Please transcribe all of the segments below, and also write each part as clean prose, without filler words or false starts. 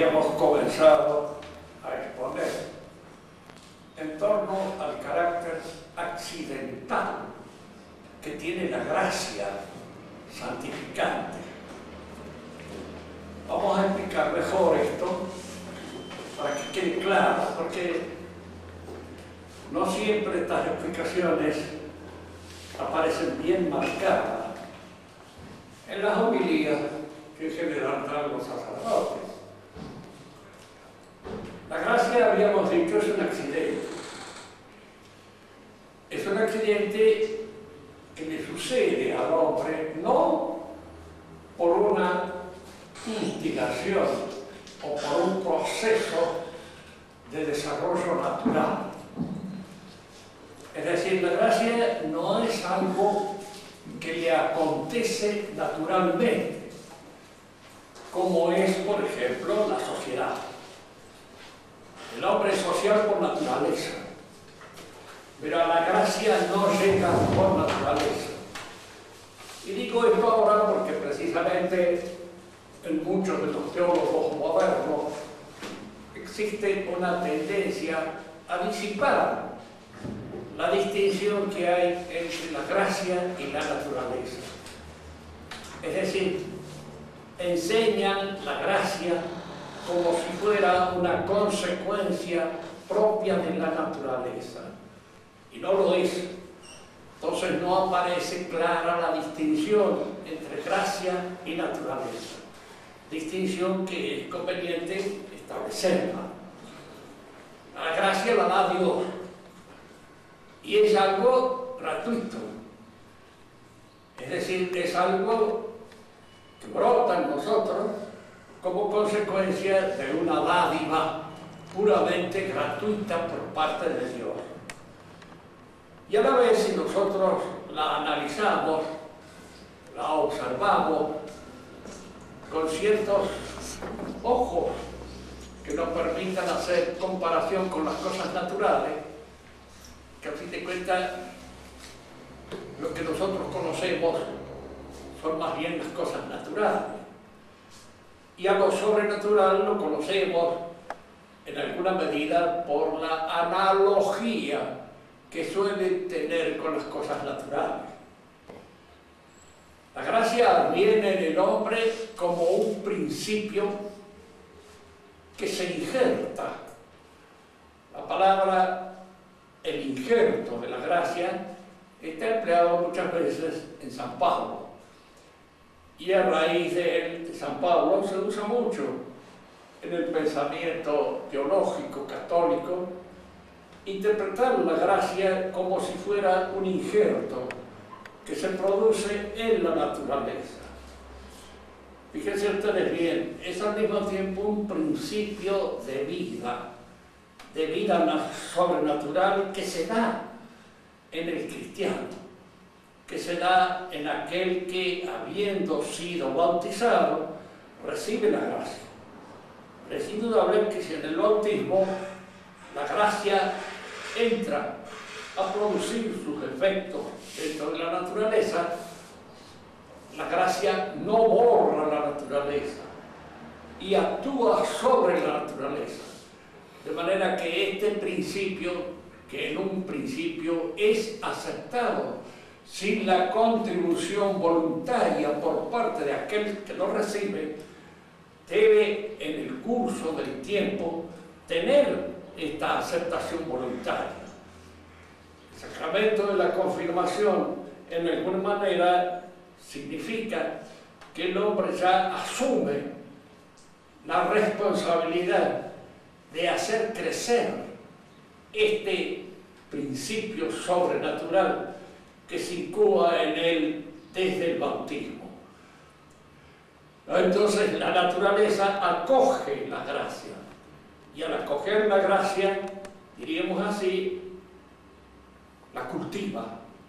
habíamos comenzado a exponer en torno al carácter accidental que tiene la gracia santificante. Vamos a explicar mejor esto para que quede claro, porque no siempre estas explicaciones aparecen bien marcadas en las homilías que en general dan los sacerdotes. La gracia, habíamos dicho, es un accidente. Es un accidente que le sucede al hombre no por una instigación o por un proceso de desarrollo natural. Es decir, la gracia no es algo que le acontece naturalmente, como es, por ejemplo, la sociedad. El hombre es social por naturaleza, pero a la gracia no llega por naturaleza. Y digo esto ahora porque precisamente en muchos de los teólogos modernos existe una tendencia a disipar la distinción que hay entre la gracia y la naturaleza. Es decir, enseñan la gracia como si fuera una consecuencia propia de la naturaleza. Y no lo es. Entonces no aparece clara la distinción entre gracia y naturaleza. Distinción que es conveniente establecerla. La gracia la da Dios. Y es algo gratuito. Es decir, es algo que brota en nosotros como consecuencia de una dádiva puramente gratuita por parte de Dios. Y a la vez, si nosotros la analizamos, la observamos con ciertos ojos que nos permitan hacer comparación con las cosas naturales, que a fin de cuentas lo que nosotros conocemos son más bien las cosas naturales. Y a lo sobrenatural lo conocemos en alguna medida por la analogía que suele tener con las cosas naturales. La gracia viene en el hombre como un principio que se injerta. La palabra, el injerto de la gracia, está empleado muchas veces en San Pablo. Y a raíz de San Pablo se usa mucho en el pensamiento teológico católico interpretar la gracia como si fuera un injerto que se produce en la naturaleza. Fíjense ustedes bien, es al mismo tiempo un principio de vida sobrenatural que se da en el cristiano, que se da en aquel que, habiendo sido bautizado, recibe la gracia. Es indudable que si en el bautismo la gracia entra a producir sus efectos dentro de la naturaleza, la gracia no borra la naturaleza y actúa sobre la naturaleza. De manera que este principio, que en un principio es aceptado sin la contribución voluntaria por parte de aquel que lo recibe, debe en el curso del tiempo tener esta aceptación voluntaria. El sacramento de la confirmación, en alguna manera, significa que el hombre ya asume la responsabilidad de hacer crecer este principio sobrenatural que se incuba en él desde el bautismo. Entonces la naturaleza acoge la gracia, y al acoger la gracia, diríamos así, la cultiva,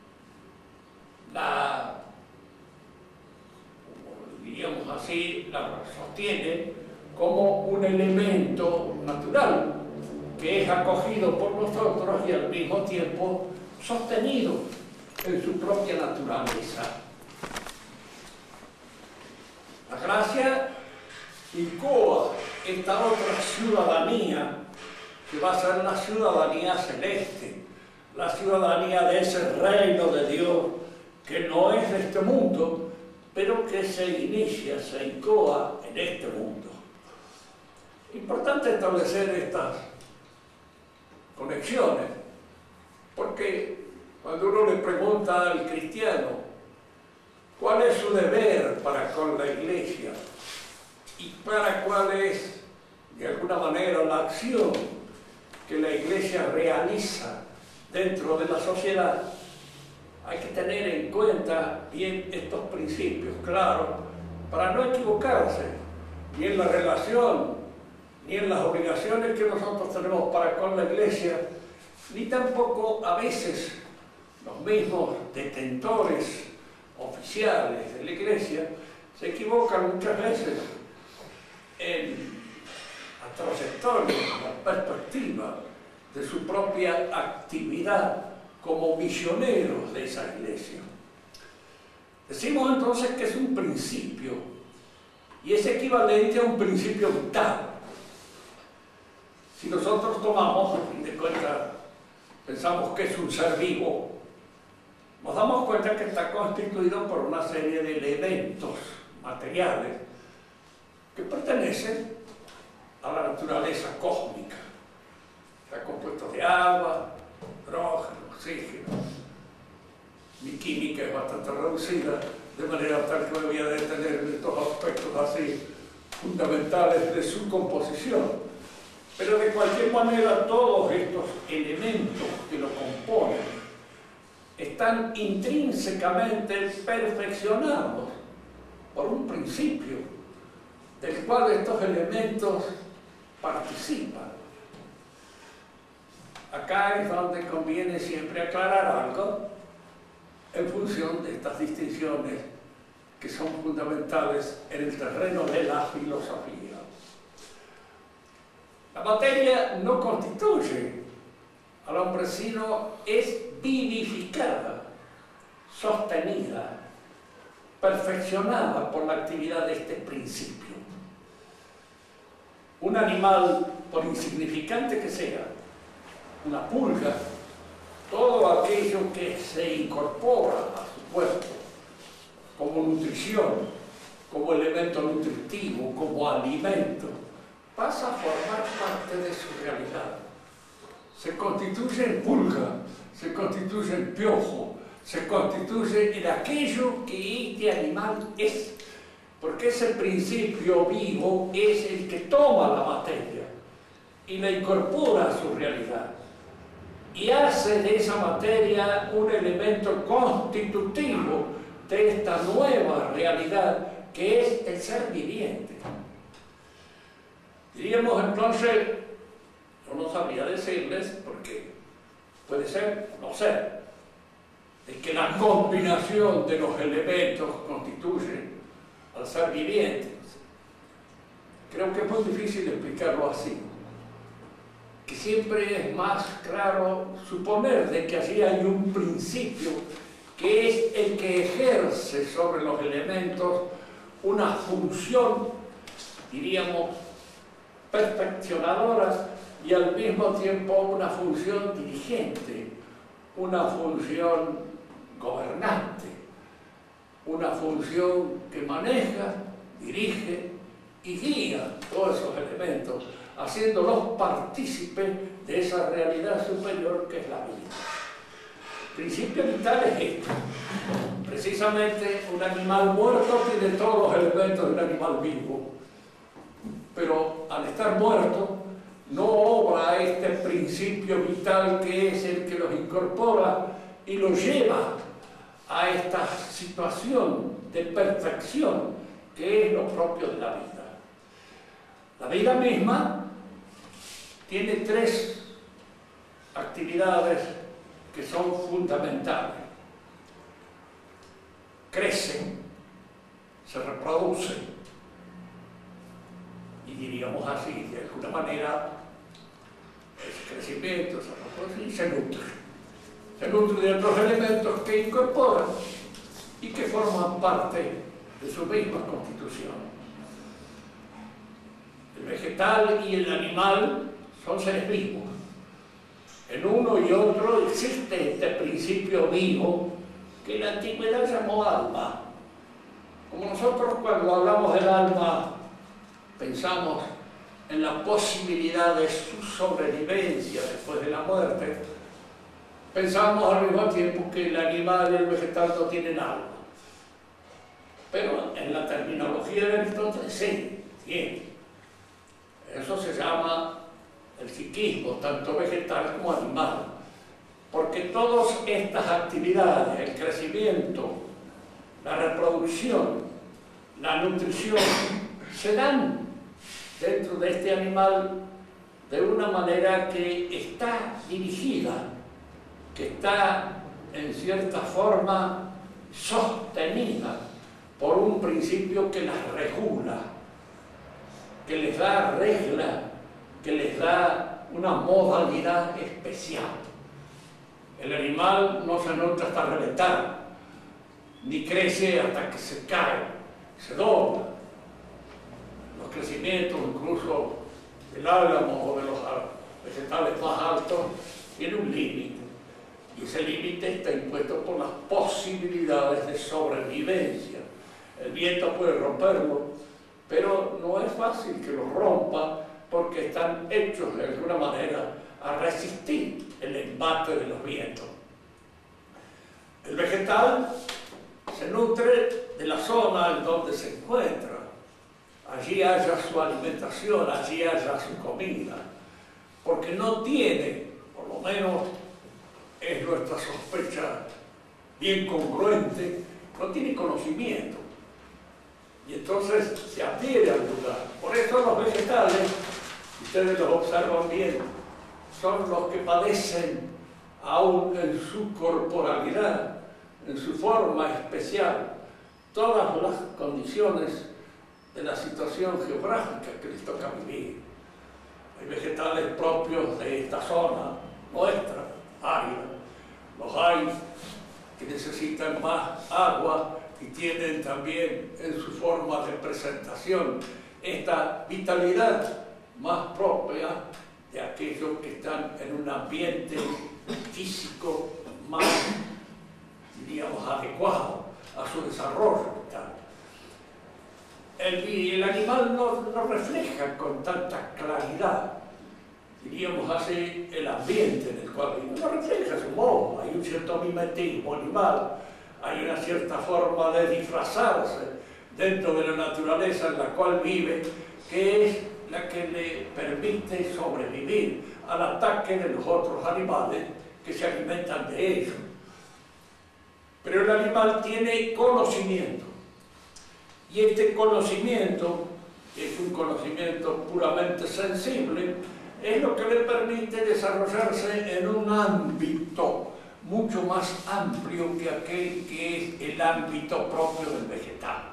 diríamos así, la sostiene como un elemento natural que es acogido por nosotros y al mismo tiempo sostenido en su propia naturaleza. La gracia incoa esta otra ciudadanía, que va a ser la ciudadanía celeste, la ciudadanía de ese reino de Dios, que no es de este mundo, pero que se inicia, se incoa en este mundo. Importante establecer estas conexiones, porque cuando uno le pregunta al cristiano cuál es su deber para con la iglesia y para cuál es, de alguna manera, la acción que la iglesia realiza dentro de la sociedad, hay que tener en cuenta bien estos principios, claro, para no equivocarse ni en la relación, ni en las obligaciones que nosotros tenemos para con la iglesia, ni tampoco a veces los mismos detentores oficiales de la iglesia se equivocan muchas veces en la trayectoria, la perspectiva de su propia actividad como misioneros de esa iglesia. Decimos entonces que es un principio y es equivalente a un principio vital. Si nosotros tomamos, a fin de cuentas, pensamos que es un ser vivo, nos damos cuenta que está constituido por una serie de elementos materiales que pertenecen a la naturaleza cósmica. Está compuesto de agua, hidrógeno, oxígeno. Mi química es bastante reducida, de manera tal que me voy a detener en estos aspectos así fundamentales de su composición. Pero de cualquier manera, todos estos elementos que lo componen están intrínsecamente perfeccionados por un principio del cual estos elementos participan. Acá es donde conviene siempre aclarar algo en función de estas distinciones que son fundamentales en el terreno de la filosofía. La materia no constituye al hombre, sino es vivificada, sostenida, perfeccionada por la actividad de este principio. Un animal, por insignificante que sea, una pulga, todo aquello que se incorpora a su cuerpo como nutrición, como elemento nutritivo, como alimento, pasa a formar parte de su realidad. Se constituye en pulga, se constituye en piojo, se constituye en aquello que este animal es, porque ese principio vivo es el que toma la materia y la incorpora a su realidad y hace de esa materia un elemento constitutivo de esta nueva realidad que es el ser viviente. Diríamos entonces, yo no sabría decirles, porque puede ser, no ser, es que la combinación de los elementos constituye al ser viviente. Creo que es muy difícil explicarlo así, que siempre es más claro suponer de que allí hay un principio que es el que ejerce sobre los elementos una función, diríamos, perfeccionadora y al mismo tiempo una función dirigente, una función gobernante, una función que maneja, dirige y guía todos esos elementos, haciéndolos partícipes de esa realidad superior que es la vida. El principio vital es esto. Precisamente un animal muerto tiene todos los elementos de un animal vivo, pero al estar muerto no obra este principio vital que es el que los incorpora y los lleva a esta situación de perfección que es lo propio de la vida. La vida misma tiene tres actividades que son fundamentales. Crece, se reproduce y diríamos así, de alguna manera, ese crecimiento se reproduce y se nutre. Se nutre de otros elementos que incorporan y que forman parte de su misma constitución. El vegetal y el animal son seres vivos. En uno y otro existe este principio vivo que la antigüedad llamó alma. Como nosotros cuando hablamos del alma pensamos en la posibilidad de su sobrevivencia después de la muerte, pensamos al mismo tiempo que el animal y el vegetal no tienen alma. Pero en la terminología de Aristóteles sí, tiene. Eso se llama el psiquismo, tanto vegetal como animal. Porque todas estas actividades, el crecimiento, la reproducción, la nutrición, se dan dentro de este animal de una manera que está dirigida, que está en cierta forma sostenida por un principio que las regula, que les da regla, que les da una modalidad especial. El animal no se nutre hasta reventar, ni crece hasta que se cae, se dobla. Los crecimientos, incluso del álamo o de los vegetales más altos, tiene un límite. Y ese límite está impuesto por las posibilidades de sobrevivencia. El viento puede romperlo, pero no es fácil que lo rompa porque están hechos de alguna manera a resistir el embate de los vientos. El vegetal se nutre de la zona en donde se encuentra. Allí haya su alimentación, allí haya su comida, porque no tiene, por lo menos es nuestra sospecha bien congruente, no tiene conocimiento. Y entonces se adhiere al lugar. Por eso los vegetales, ustedes los observan bien, son los que padecen aún en su corporalidad, en su forma especial, todas las condiciones de la situación geográfica que les toca vivir. Hay vegetales propios de esta zona nuestra, árida. Los hay que necesitan más agua y tienen también en su forma de presentación esta vitalidad más propia de aquellos que están en un ambiente físico más, diríamos, adecuado a su desarrollo vital. El animal no refleja con tanta claridad, diríamos así, el ambiente en el cual vive. No refleja su modo, hay un cierto mimetismo animal, hay una cierta forma de disfrazarse dentro de la naturaleza en la cual vive, que es la que le permite sobrevivir al ataque de los otros animales que se alimentan de ellos. Pero el animal tiene conocimiento, y este conocimiento, que es un conocimiento puramente sensible, es lo que le permite desarrollarse en un ámbito mucho más amplio que aquel que es el ámbito propio del vegetal.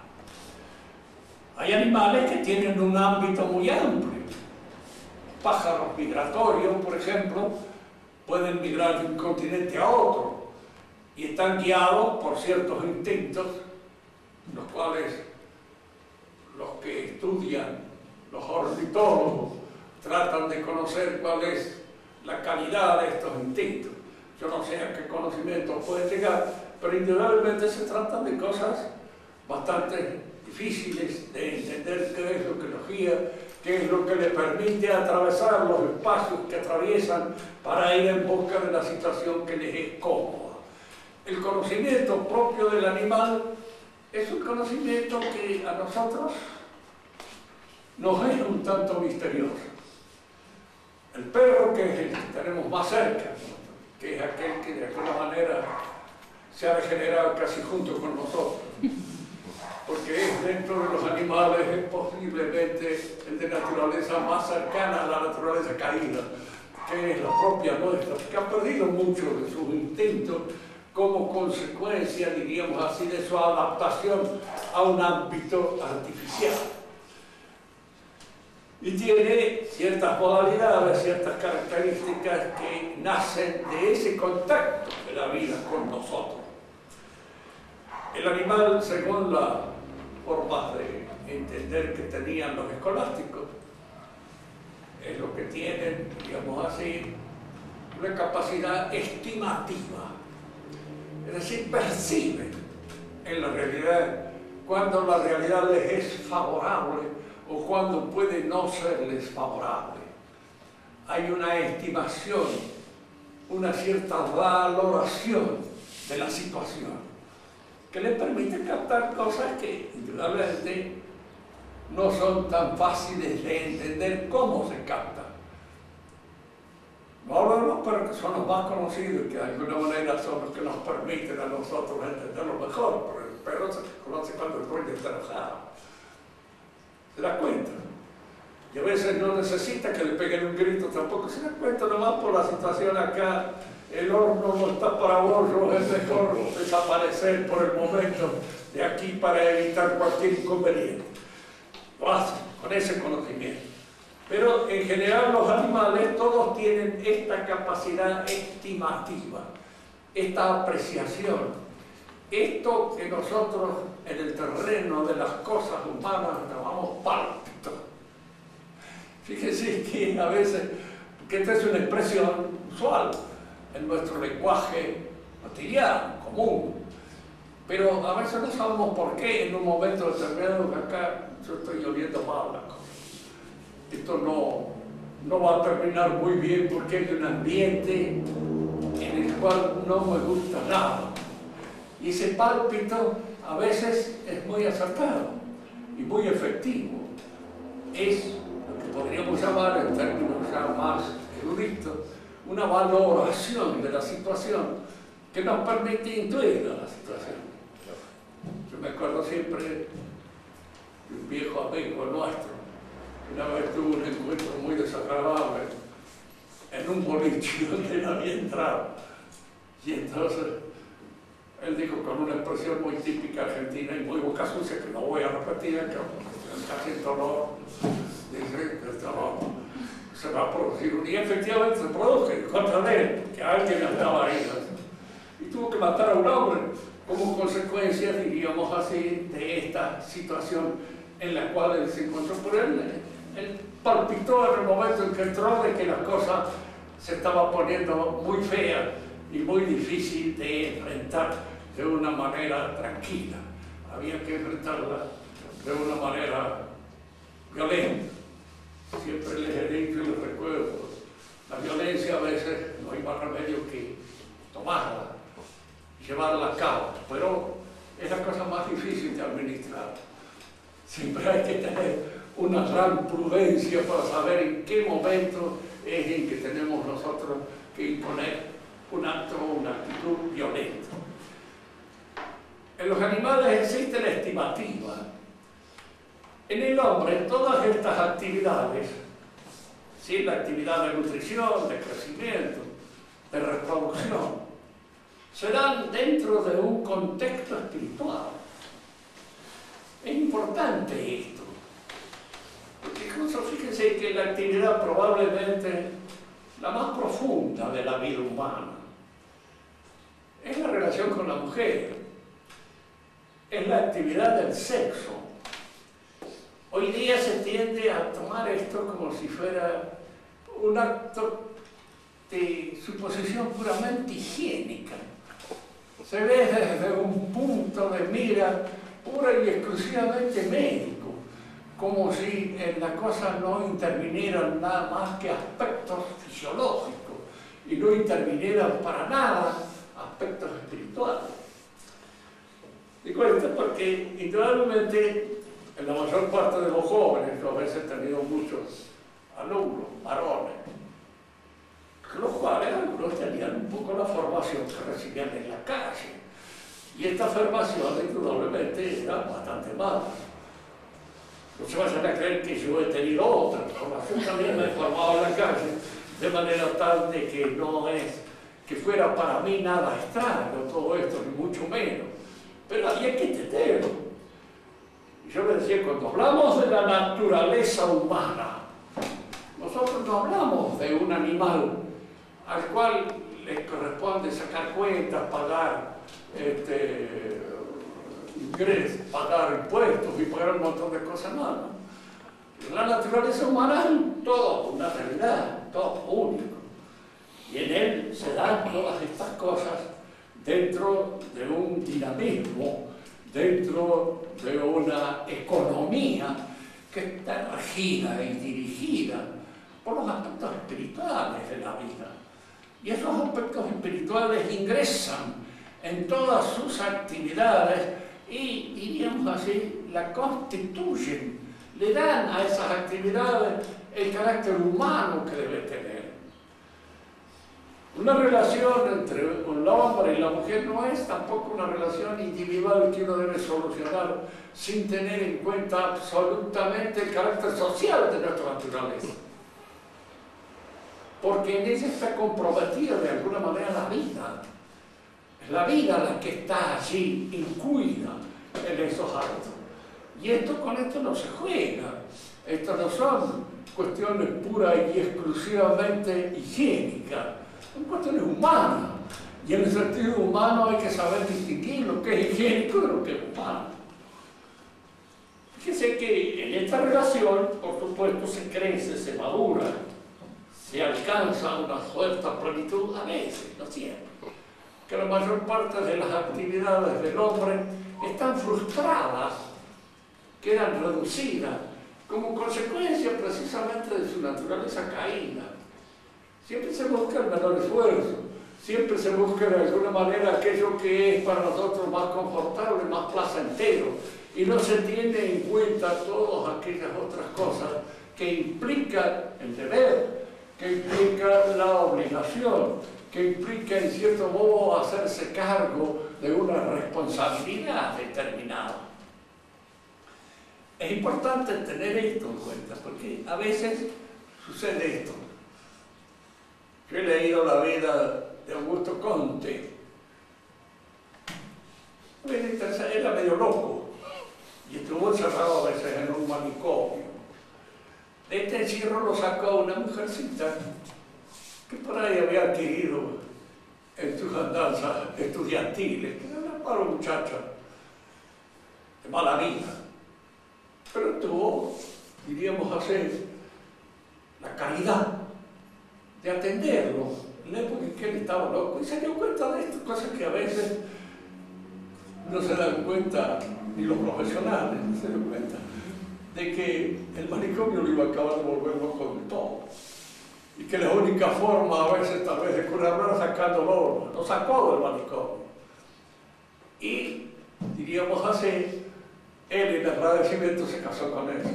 Hay animales que tienen un ámbito muy amplio. Pájaros migratorios, por ejemplo, pueden migrar de un continente a otro y están guiados por ciertos instintos, los cuales los que estudian, los ornitólogos, tratan de conocer cuál es la calidad de estos instintos. Yo no sé a qué conocimiento puede llegar, pero indudablemente se tratan de cosas bastante difíciles de entender qué es lo que los guía, qué es lo que le permite atravesar los espacios que atraviesan para ir en busca de la situación que les es cómoda. El conocimiento propio del animal es un conocimiento que a nosotros nos es un tanto misterioso. El perro, que es el que tenemos más cerca, que es aquel que de alguna manera se ha degenerado casi junto con nosotros, porque es dentro de los animales es posiblemente el de naturaleza más cercana a la naturaleza caída, que es la propia nuestra, que ha perdido mucho de sus instintos como consecuencia, diríamos así, de su adaptación a un ámbito artificial. Y tiene ciertas modalidades, ciertas características que nacen de ese contacto de la vida con nosotros. El animal, según la forma de entender que tenían los escolásticos, es lo que tienen, digamos así, una capacidad estimativa. Es decir, perciben en la realidad cuando la realidad les es favorable o cuando puede no serles favorable. Hay una estimación, una cierta valoración de la situación que les permite captar cosas que indudablemente no son tan fáciles de entender cómo se captan. No hablamos, pero que son los más conocidos, que de alguna manera son los que nos permiten a nosotros entenderlo mejor, pero se conoce cuando el dueño está enojado. ¿Se da cuenta? Y a veces no necesita que le peguen un grito tampoco, se da cuenta nomás por la situación acá. El horno no está para bollo, es mejor desaparecer por el momento de aquí para evitar cualquier inconveniente. Lo hacen con ese conocimiento. Pero en general los animales todos tienen esta capacidad estimativa, esta apreciación, esto que nosotros en el terreno de las cosas humanas llamamos pálpito. Fíjense que a veces, que esta es una expresión usual en nuestro lenguaje cotidiano, común, pero a veces no sabemos por qué en un momento determinado que acá yo estoy oliendo mal la cosa. Esto no va a terminar muy bien porque hay un ambiente en el cual no me gusta nada. Y ese pálpito a veces es muy acertado y muy efectivo. Es lo que podríamos llamar, en términos ya más eruditos, una valoración de la situación que nos permite intuir la situación. Yo me acuerdo siempre de un viejo amigo nuestro. Una vez tuvo un encuentro muy desagradable en un boliche donde él había entrado. Y entonces él dijo con una expresión muy típica argentina y muy boca sucia, que no voy a repetir, que casi en tono, dice, se va a producir un... Y efectivamente se produjo en contra de él, que alguien andaba ahí. Y tuvo que matar a un hombre como consecuencia, diríamos así, de esta situación en la cual él se encontró. Por él palpitó en el momento en que entró de que la cosa se estaba poniendo muy fea y muy difícil de enfrentar de una manera tranquila. Había que enfrentarla de una manera violenta. Siempre les he dicho y les recuerdo, la violencia a veces no hay más remedio que tomarla y llevarla a cabo, pero es la cosa más difícil de administrar. Siempre hay que tener una gran prudencia para saber en qué momento es en que tenemos nosotros que imponer un acto o una actitud violenta. En los animales existe la estimativa. En el hombre, todas estas actividades, ¿sí? La actividad de nutrición, de crecimiento, de reproducción, se dan dentro de un contexto espiritual. Es importante esto. Porque incluso fíjense que la actividad probablemente la más profunda de la vida humana es la relación con la mujer, es la actividad del sexo. Hoy día se tiende a tomar esto como si fuera un acto de suposición puramente higiénica. Se ve desde un punto de mira pura y exclusivamente médico, como si en la cosa no intervinieran nada más que aspectos fisiológicos y no intervinieran para nada aspectos espirituales. Digo esto porque indudablemente en la mayor parte de los jóvenes, yo a veces he tenido muchos alumnos, varones, los cuales algunos tenían un poco la formación que recibían en la calle. Y esta formación indudablemente era bastante mala. No se vayan a creer que yo he tenido otra formación, también me he formado en la calle, de manera tal de que no es que fuera para mí nada extraño todo esto, ni mucho menos. Pero había que entenderlo. Y yo le decía, cuando hablamos de la naturaleza humana, nosotros no hablamos de un animal al cual le corresponde sacar cuentas, pagar ingresos, pagar impuestos y pagar un montón de cosas más. La naturaleza humana todo una realidad, todo único. Y en él se dan todas estas cosas dentro de un dinamismo, dentro de una economía que está regida y dirigida por los aspectos espirituales de la vida. Y esos aspectos espirituales ingresan en todas sus actividades y, diríamos así, la constituyen, le dan a esas actividades el carácter humano que debe tener. Una relación entre el hombre y la mujer no es tampoco una relación individual que uno debe solucionar sin tener en cuenta absolutamente el carácter social de nuestra naturaleza. Porque en ella está comprometida de alguna manera la vida. Es la vida la que está allí, incluida en esos actos. Y con esto no se juega. Esto no son cuestiones puras y exclusivamente higiénicas. Son cuestiones humanas. Y en el sentido humano hay que saber distinguir lo que es higiénico de lo que es humano. Fíjese que en esta relación, por supuesto, se crece, se madura, se alcanza una cierta plenitud a veces, no siempre. Que la mayor parte de las actividades del hombre están frustradas, quedan reducidas, como consecuencia precisamente de su naturaleza caída. Siempre se busca el menor esfuerzo, siempre se busca de alguna manera aquello que es para nosotros más confortable, más placentero, y no se tiene en cuenta todas aquellas otras cosas que implican el deber, que implica la obligación, que implica en cierto modo hacerse cargo de una responsabilidad determinada. Es importante tener esto en cuenta, porque a veces sucede esto. Yo he leído la vida de Augusto Comte. Era medio loco y estuvo encerrado a veces en un manicomio. De este encierro lo sacó una mujercita que por ahí había adquirido en sus andanzas estudiantiles, que era una pobre muchacha de mala vida, pero tuvo, diríamos así, la caridad de atenderlo en la época en que él estaba loco y se dio cuenta de estas cosas que a veces no se dan cuenta ni los profesionales, no se dan cuenta de que el manicomio lo iba a acabar de volver loco del todo y que la única forma a veces tal vez de curarlo era sacándolo, lo sacó del manicomio y diríamos así, él en agradecimiento se casó con ella,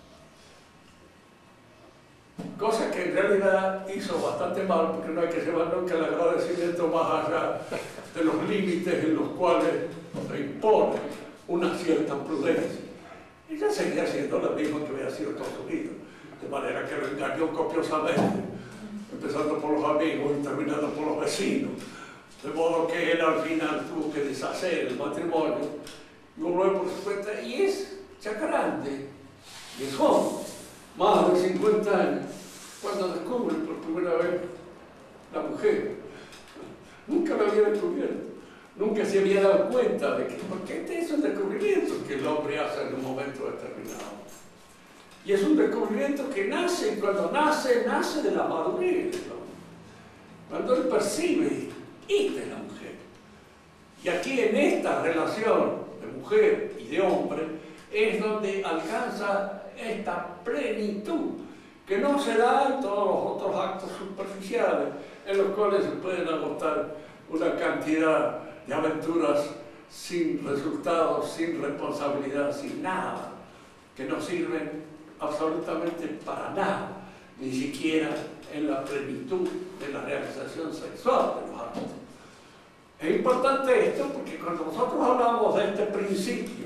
cosa que en realidad hizo bastante mal porque no hay que llevar nunca el agradecimiento más allá de los límites en los cuales se impone una cierta prudencia. Ella seguía siendo la misma que había sido toda su vida, de manera que lo engañó copiosamente, empezando por los amigos y terminando por los vecinos, de modo que él al final tuvo que deshacer el matrimonio y volver por su cuenta, y es ya grande, y es joven, más de 50 años, cuando descubre por primera vez la mujer. Nunca lo había descubierto. Nunca se había dado cuenta de que, porque este es un descubrimiento que el hombre hace en un momento determinado. Y es un descubrimiento que nace, y cuando nace de la madurez del hombre. Cuando él percibe, esta es la mujer. Y aquí en esta relación de mujer y de hombre, es donde alcanza esta plenitud, que no se da en todos los otros actos superficiales, en los cuales se pueden agotar una cantidad de aventuras sin resultados, sin responsabilidad, sin nada, que no sirven absolutamente para nada, ni siquiera en la plenitud de la realización sexual de los actos. Es importante esto porque cuando nosotros hablamos de este principio,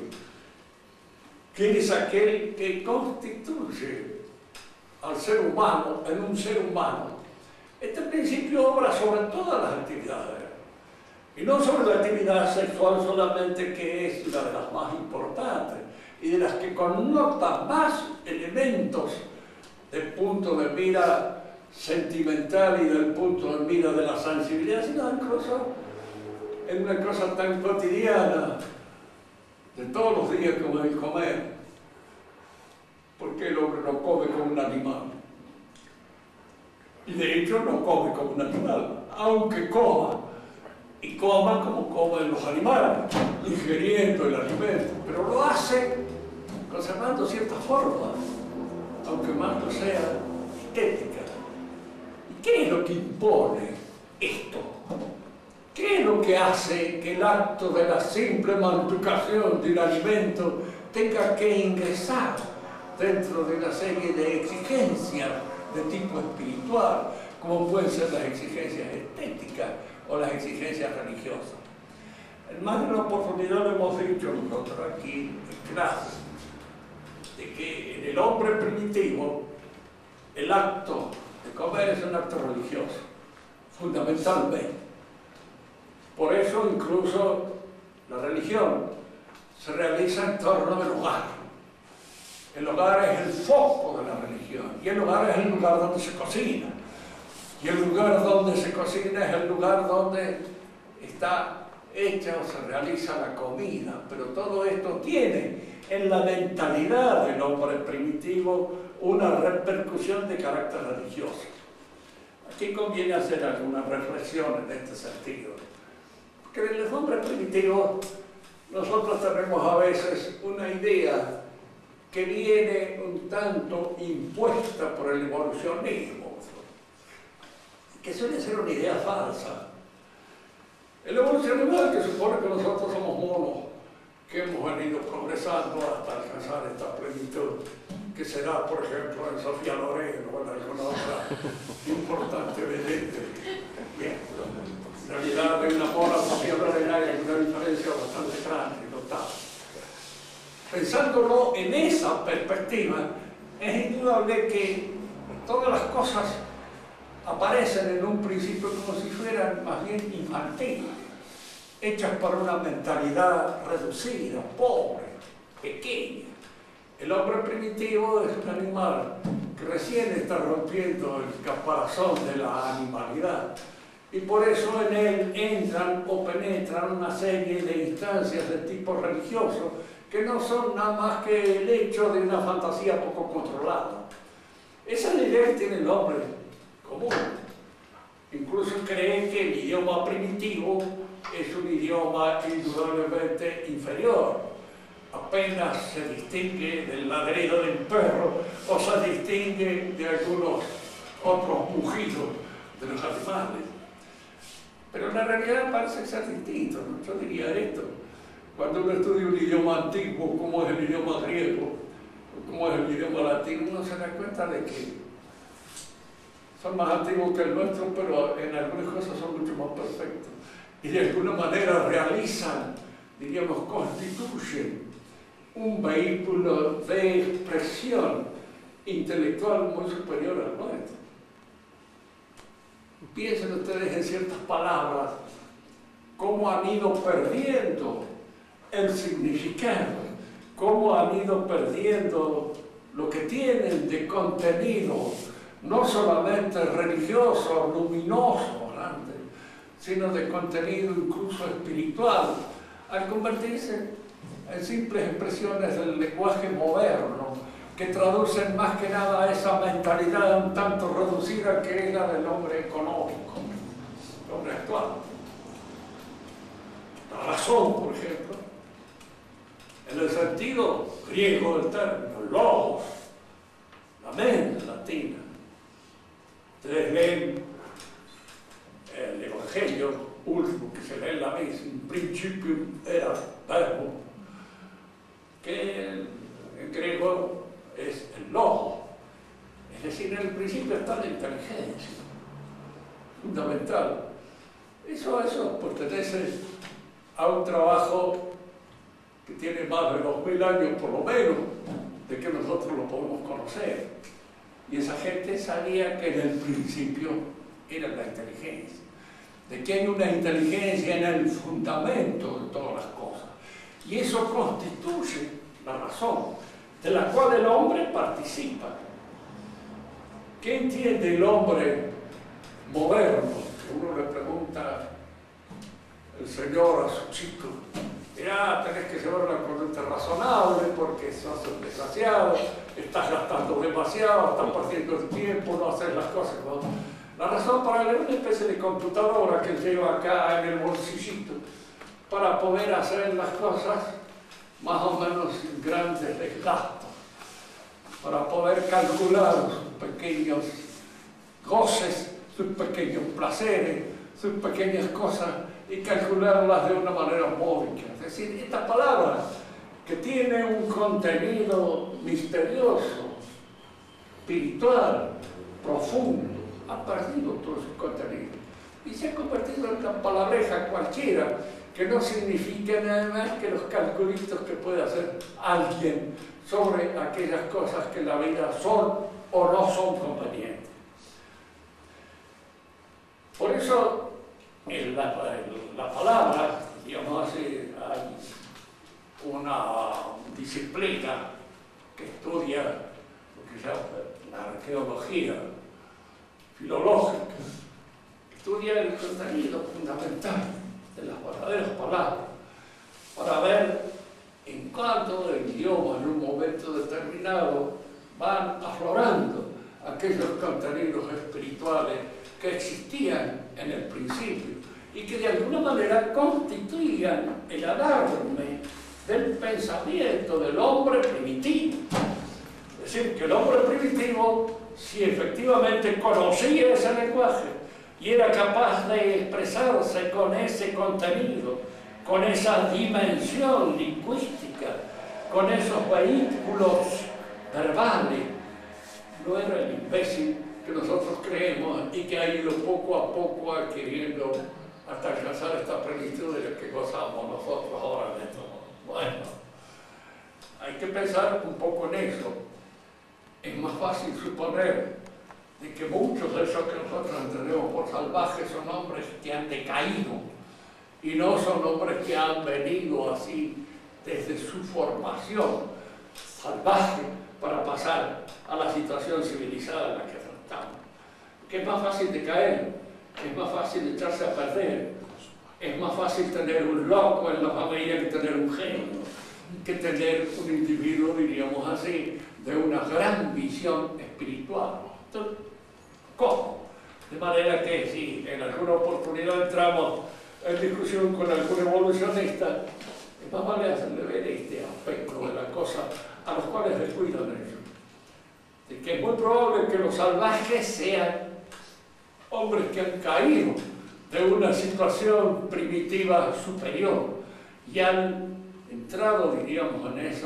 que es aquel que constituye al ser humano en un ser humano, este principio obra sobre todas las actividades. Y no sobre la actividad sexual solamente, que es una de las más importantes y de las que connota más elementos del punto de mira sentimental y del punto de mira de la sensibilidad, sino incluso en una cosa tan cotidiana de todos los días como el comer. Porque el hombre no come como un animal, Y de hecho no come como un animal, aunque coma. Y coma como comen los animales, ingiriendo el alimento. Pero lo hace conservando cierta forma, aunque más no sea estética. ¿Y qué es lo que impone esto? ¿Qué es lo que hace que el acto de la simple masticación de un alimento tenga que ingresar dentro de una serie de exigencias de tipo espiritual, como pueden ser las exigencias estéticas o las exigencias religiosas? En más de una oportunidad lo hemos dicho nosotros aquí en clase, de que en el hombre primitivo el acto de comer es un acto religioso, fundamentalmente. Por eso incluso la religión se realiza en torno del hogar. El hogar es el foco de la religión y el hogar es el lugar donde se cocina. Y el lugar donde se cocina es el lugar donde está hecha o se realiza la comida. Pero todo esto tiene en la mentalidad del hombre primitivo una repercusión de carácter religioso. Aquí conviene hacer algunas reflexiones en este sentido. Porque en el hombre primitivo nosotros tenemos a veces una idea que viene un tanto impuesta por el evolucionismo, que suele ser una idea falsa. El evolucionismo es el que supone que nosotros somos monos, que hemos venido progresando hasta alcanzar esta plenitud, que será, por ejemplo, en Sofía Loren o en alguna otra importante vedette. Bien, en realidad de una mona a Sofía Loren hay una diferencia bastante grande, notable. Pensándolo en esa perspectiva, es indudable que todas las cosas aparecen en un principio como si fueran más bien infantiles, hechas por una mentalidad reducida, pobre, pequeña. El hombre primitivo es un animal que recién está rompiendo el caparazón de la animalidad y por eso en él entran o penetran una serie de instancias de tipo religioso que no son nada más que el hecho de una fantasía poco controlada. Esa es la idea que tiene el hombre común. Incluso cree que el idioma primitivo es un idioma indudablemente inferior. Apenas se distingue del ladrido del perro o se distingue de algunos otros mugidos de los animales. Pero en la realidad parece ser distinto, ¿no? Yo diría esto. Cuando uno estudia un idioma antiguo, como es el idioma griego, como es el idioma latino, uno se da cuenta de que son más antiguos que el nuestro, pero en algunas cosas son mucho más perfectos. Y de alguna manera realizan, diríamos, constituyen un vehículo de expresión intelectual muy superior al nuestro. Piensen ustedes en ciertas palabras, cómo han ido perdiendo el significado, cómo han ido perdiendo lo que tienen de contenido, no solamente religioso, luminoso, grande, sino de contenido incluso espiritual, al convertirse en simples expresiones del lenguaje moderno, que traducen más que nada esa mentalidad un tanto reducida que es la del hombre económico, el hombre actual. La razón, por ejemplo, en el sentido griego del término, logos, la mente latina. Ustedes leen el Evangelio último que se lee en la misa, in principio era verbo, que en griego es el logos. Es decir, en el principio está la inteligencia, fundamental. Eso pertenece a un trabajo que tiene más de 2000 años por lo menos, de que nosotros lo podemos conocer. Y esa gente sabía que en el principio era la inteligencia, de que hay una inteligencia en el fundamento de todas las cosas. Y eso constituye la razón, de la cual el hombre participa. ¿Qué entiende el hombre moderno? Que uno le pregunta el Señor a su chico, tenés que llevar una conducta razonable porque sos un desgraciado, estás gastando demasiado, estás perdiendo el tiempo, no haces las cosas, ¿no? La razón para él es una especie de computadora que lleva acá en el bolsillito para poder hacer las cosas más o menos sin grandes desgastos, para poder calcular sus pequeños goces, sus pequeños placeres, sus pequeñas cosas y calcularlas de una manera módica. Es decir, esta palabra que tiene un contenido misterioso, espiritual, profundo, ha perdido todo su contenido y se ha convertido en una palabreja cualquiera que no significa nada más que los calculitos que puede hacer alguien sobre aquellas cosas que en la vida son o no son convenientes. Por eso la palabra, digamos así, hay una disciplina que estudia lo que se llama la arqueología filológica, estudia el contenido fundamental de las verdaderas palabras para ver en cuánto el idioma en un momento determinado van aflorando aquellos contenidos espirituales que existían en el principio y que de alguna manera constituían el alarme del pensamiento del hombre primitivo. Es decir, que el hombre primitivo, si efectivamente conocía ese lenguaje y era capaz de expresarse con ese contenido, con esa dimensión lingüística, con esos vehículos verbales, no era el imbécil que nosotros creemos y que ha ido poco a poco adquiriendo hasta alcanzar esta plenitud de la que gozamos nosotros ahora en esto. Bueno, hay que pensar un poco en eso. Es más fácil suponer de que muchos de esos que nosotros entendemos por salvajes son hombres que han decaído y no son hombres que han venido así desde su formación salvaje para pasar a la situación civilizada en la que estamos. Que es más fácil de caer, es más fácil echarse a perder, es más fácil tener un loco en la familia que tener un genio, que tener un individuo, diríamos así, de una gran visión espiritual. Entonces, ¿cómo? De manera que si en alguna oportunidad entramos en discusión con algún evolucionista, es más vale hacerle ver este aspecto de la cosa a los cuales descuidan ellos. De que es muy probable que los salvajes sean hombres que han caído de una situación primitiva superior y han entrado, diríamos, en ese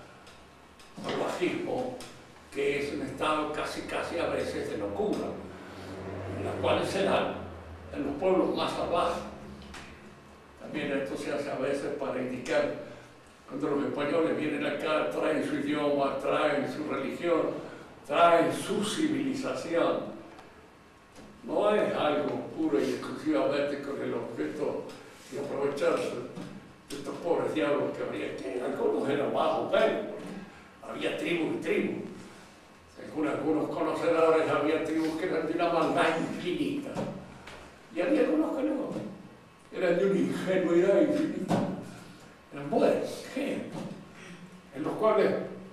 salvajismo que es un estado casi a veces de locura, en las cuales se dan en los pueblos más salvajes. También esto se hace a veces para indicar, cuando los españoles vienen acá, traen su idioma, traen su religión, traen su civilización. No es algo puro y exclusivamente con el objeto de aprovecharse de estos pobres diablos que habría que algunos eran más o menos, había tribus y tribus. Según algunos conocedores, había tribus que eran de una maldad infinita y había algunos que no, eran de una ingenuidad infinita. Eran buenos ingenuos, en los cuales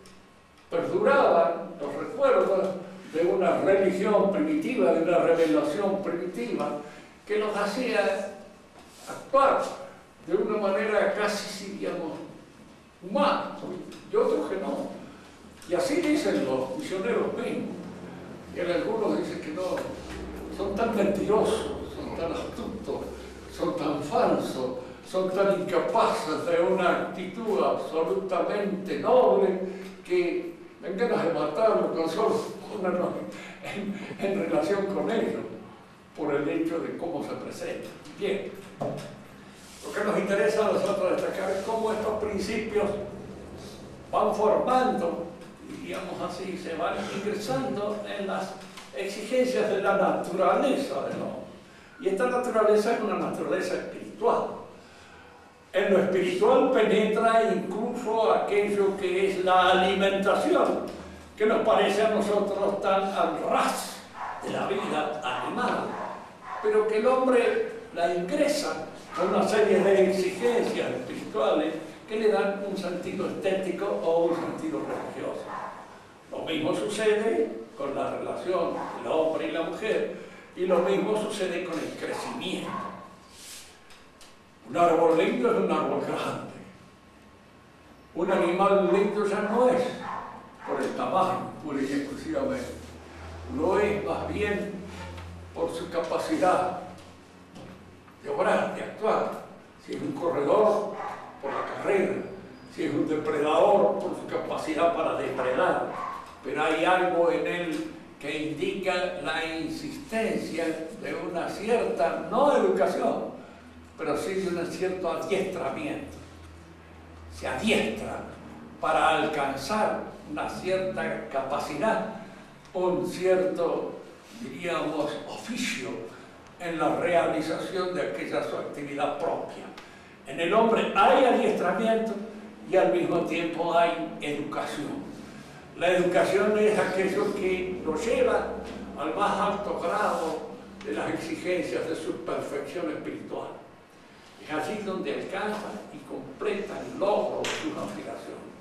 perduraban los recuerdos de una religión primitiva, de una revelación primitiva, que los hacía actuar de una manera casi, digamos, humana, y otros que no. Y así dicen los misioneros mismos. Y algunos dicen que no, son tan mentirosos, son tan astutos, son tan falsos, son tan incapaces de una actitud absolutamente noble que ven ganas de matarlos con solo ponernos en relación con ellos por el hecho de cómo se presentan. Bien, lo que nos interesa a nosotros destacar es cómo estos principios van formando, digamos así, se van ingresando en las exigencias de la naturaleza del hombre. Y esta naturaleza es una naturaleza espiritual. En lo espiritual penetra incluso aquello que es la alimentación, que nos parece a nosotros tan al ras de la vida animal, pero que el hombre la ingresa con una serie de exigencias espirituales que le dan un sentido estético o un sentido religioso. Lo mismo sucede con la relación del hombre y la mujer, y lo mismo sucede con el crecimiento. Un árbol lindo es un árbol grande. Un animal lindo ya no es por el tamaño, pura y exclusivamente. Lo es más bien por su capacidad de obrar, de actuar. Si es un corredor, por la carrera. Si es un depredador, por su capacidad para depredar. Pero hay algo en él que indica la insistencia de una cierta, no educación, pero sí de un cierto adiestramiento. Se adiestra para alcanzar una cierta capacidad, un cierto, diríamos, oficio en la realización de aquella su actividad propia. En el hombre hay adiestramiento y al mismo tiempo hay educación. La educación es aquello que lo lleva al más alto grado de las exigencias de su perfección espiritual. Es allí donde alcanza y completa el logro de sus aspiraciones.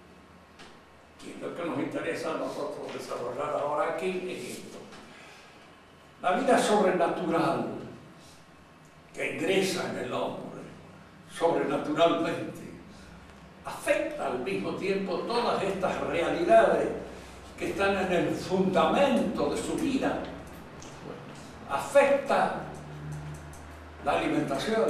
Y lo que nos interesa a nosotros desarrollar ahora aquí es esto. La vida sobrenatural que ingresa en el hombre, sobrenaturalmente, afecta al mismo tiempo todas estas realidades que están en el fundamento de su vida. Afecta la alimentación,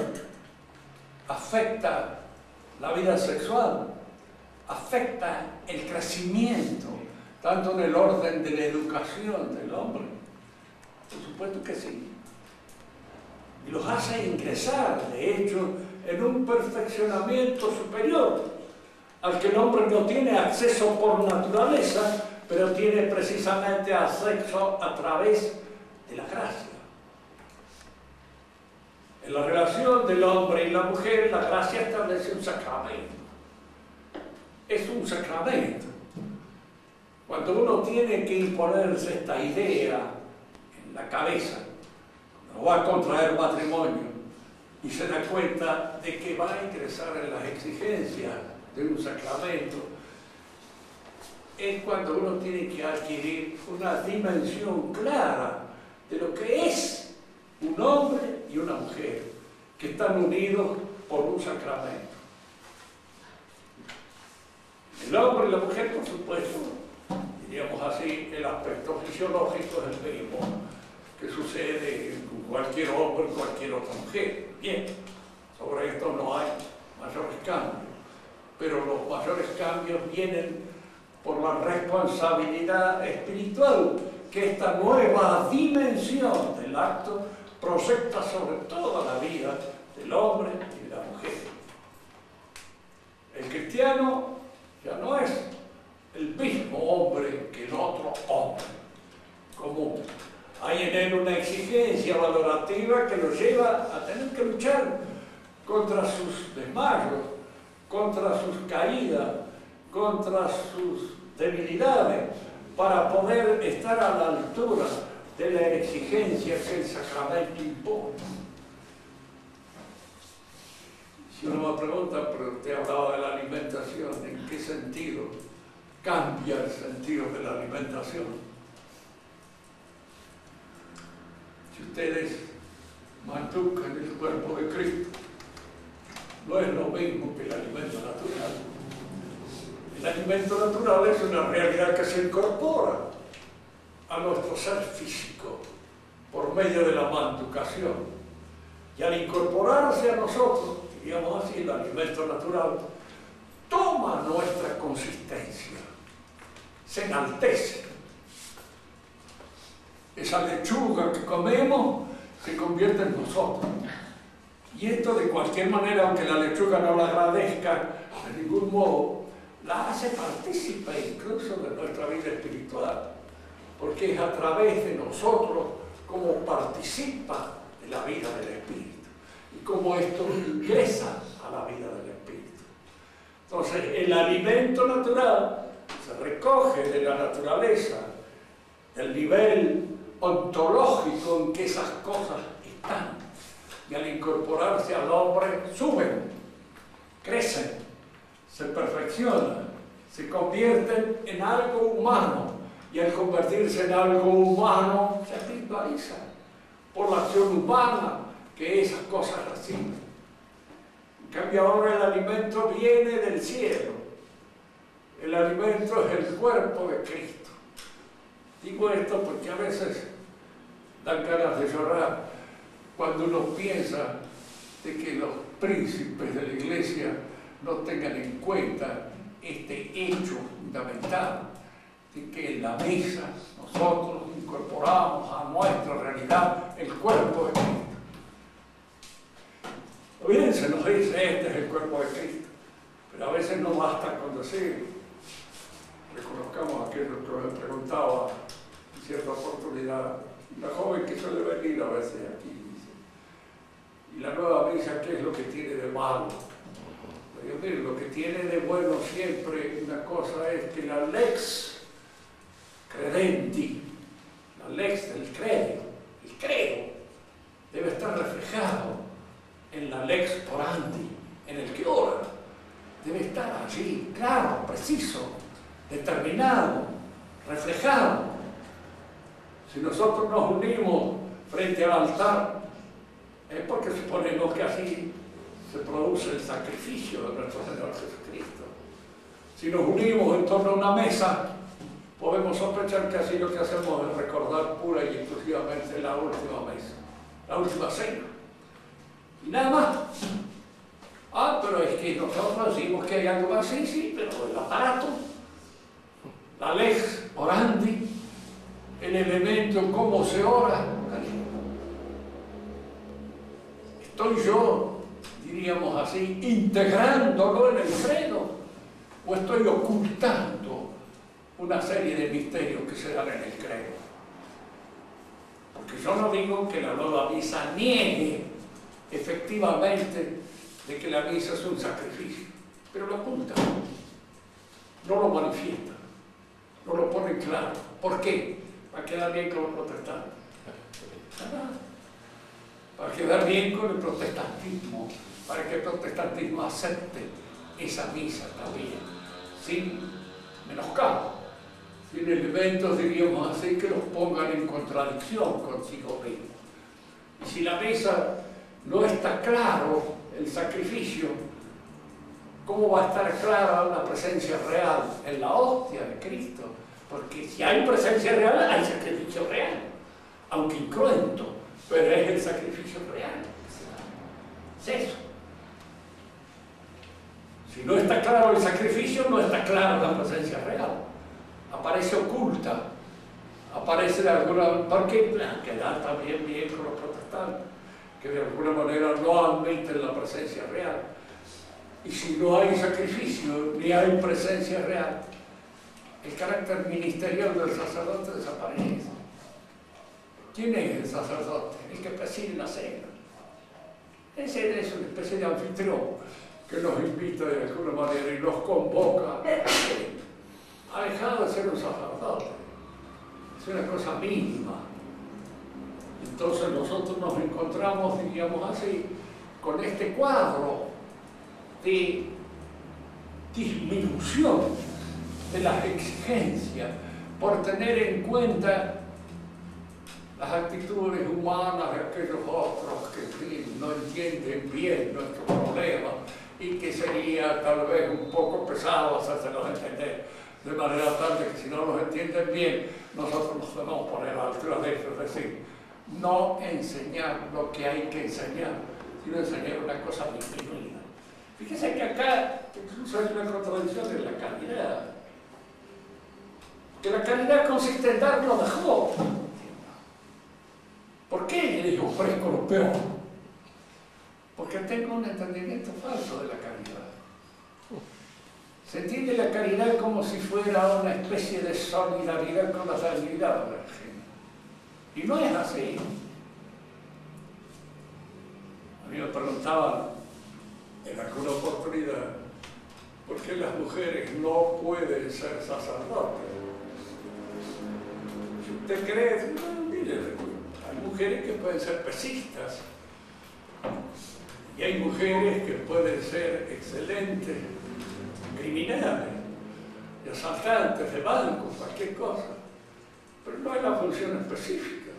afecta la vida sexual, afecta el crecimiento, tanto en el orden de la educación del hombre. Por supuesto que sí. Y los hace ingresar, de hecho, en un perfeccionamiento superior, al que el hombre no tiene acceso por naturaleza, pero tiene precisamente acceso a través de la gracia. En la relación del hombre y la mujer, la gracia establece un sacramento. Es un sacramento. Cuando uno tiene que imponerse esta idea en la cabeza, no va a contraer matrimonio, y se da cuenta de que va a ingresar en las exigencias de un sacramento, es cuando uno tiene que adquirir una dimensión clara de lo que es un hombre y una mujer, que están unidos por un sacramento. El hombre y la mujer, por supuesto, diríamos así, el aspecto fisiológico es el mismo que sucede con cualquier hombre y cualquier otra mujer. Bien, sobre esto no hay mayores cambios, pero los mayores cambios vienen por la responsabilidad espiritual que esta nueva dimensión del acto proyecta sobre toda la vida del hombre y de la mujer. El cristiano ya no es el mismo hombre que el otro hombre común. Hay en él una exigencia valorativa que lo lleva a tener que luchar contra sus desmayos, contra sus caídas, contra sus debilidades, para poder estar a la altura de la exigencia que el sacramento impone. Si uno me pregunta, pero usted hablaba de la alimentación, ¿en qué sentido cambia el sentido de la alimentación? Si ustedes mantucan el cuerpo de Cristo, no es lo mismo que el alimento natural. El alimento natural es una realidad que se incorpora a nuestro ser físico por medio de la mantucación. Y al incorporarse a nosotros, diríamos así, el alimento natural toma nuestra consistencia, se enaltece. Esa lechuga que comemos se convierte en nosotros. Y esto de cualquier manera, aunque la lechuga no la agradezca de ningún modo, la hace partícipe incluso de nuestra vida espiritual, porque es a través de nosotros como participa de la vida del Espíritu y como esto ingresa a la vida del Espíritu. Entonces, el alimento natural se recoge de la naturaleza, del nivel ontológico en que esas cosas están, y al incorporarse al hombre suben, crecen, se perfeccionan, se convierten en algo humano, y al convertirse en algo humano se espiritualiza por la acción humana que esas cosas reciben. En cambio ahora el alimento viene del cielo, el alimento es el cuerpo de Cristo. Digo esto porque a veces dan ganas de llorar cuando uno piensa de que los príncipes de la iglesia no tengan en cuenta este hecho fundamental de que en la mesa nosotros incorporamos a nuestra realidad el cuerpo de Cristo. Bien, se nos dice, este es el cuerpo de Cristo, pero a veces no basta con decir, reconozcamos aquello que me preguntaba en cierta oportunidad, una joven que suele venir a veces aquí, dice, y la nueva misa, ¿qué es lo que tiene de malo? Yo digo, lo que tiene de bueno siempre una cosa es que la lex credenti, la lex del credo, el credo, debe estar reflejado en la lex orandi, en el que ora. Debe estar allí, claro, preciso, determinado, reflejado. Si nosotros nos unimos frente al altar, es porque suponemos que así se produce el sacrificio de nuestro Señor Jesucristo. Si nos unimos en torno a una mesa, podemos sospechar que así lo que hacemos es recordar pura y exclusivamente la última mesa, la última cena. Y nada más. Ah, pero es que nosotros decimos que hay algo más, sí, pero el aparato, la lex orandi, el elemento cómo se ora, estoy yo, diríamos así, integrándolo en el credo, o estoy ocultando una serie de misterios que se dan en el credo. Porque yo no digo que la nueva misa niegue efectivamente de que la misa es un sacrificio, pero lo oculta, no lo manifiesta, no lo pone claro. ¿Por qué? Para quedar bien con los protestantes. Para quedar bien con el protestantismo, para que el protestantismo acepte esa misa también, sin menoscabo, sin elementos, diríamos así, que los pongan en contradicción consigo mismo. Y si la misa no está claro el sacrificio, ¿cómo va a estar clara la presencia real en la hostia de Cristo? Porque si hay presencia real, hay sacrificio real, aunque incruento, pero es el sacrificio real. Es eso. Si no está claro el sacrificio, no está clara la presencia real. Aparece oculta, aparece de alguna... porque quedar también bien con los protestantes, que de alguna manera no admiten la presencia real. Y si no hay sacrificio, ni hay presencia real, el carácter ministerial del sacerdote desaparece. ¿Quién es el sacerdote? El que preside la cena. Ese es una especie de anfitrión que nos invita de alguna manera y nos convoca. Ha dejado de ser un sacerdote. Es una cosa mínima. Entonces nosotros nos encontramos, diríamos así, con este cuadro de disminución de las exigencias por tener en cuenta las actitudes humanas de aquellos otros que no entienden bien nuestro problema y que sería tal vez un poco pesado hacérselos entender de manera tal de que si no los entienden bien, nosotros nos debemos poner a la altura de eso, es decir, no enseñar lo que hay que enseñar, sino enseñar una cosa disminuida. Fíjese que acá incluso hay una contradicción en la caridad, que la caridad consiste en dar lo mejor. ¿Por qué les ofrezco lo peor? Porque tengo un entendimiento falso de la caridad. Se entiende la caridad como si fuera una especie de solidaridad con la debilidad de la gente. Y no es así. A mí me preguntaban en alguna oportunidad por qué las mujeres no pueden ser sacerdotes. Si usted cree, no, mire, hay mujeres que pueden ser pesistas y hay mujeres que pueden ser excelentes criminales. de asaltantes, de bancos, cualquier cosa. Pero no es la función específica.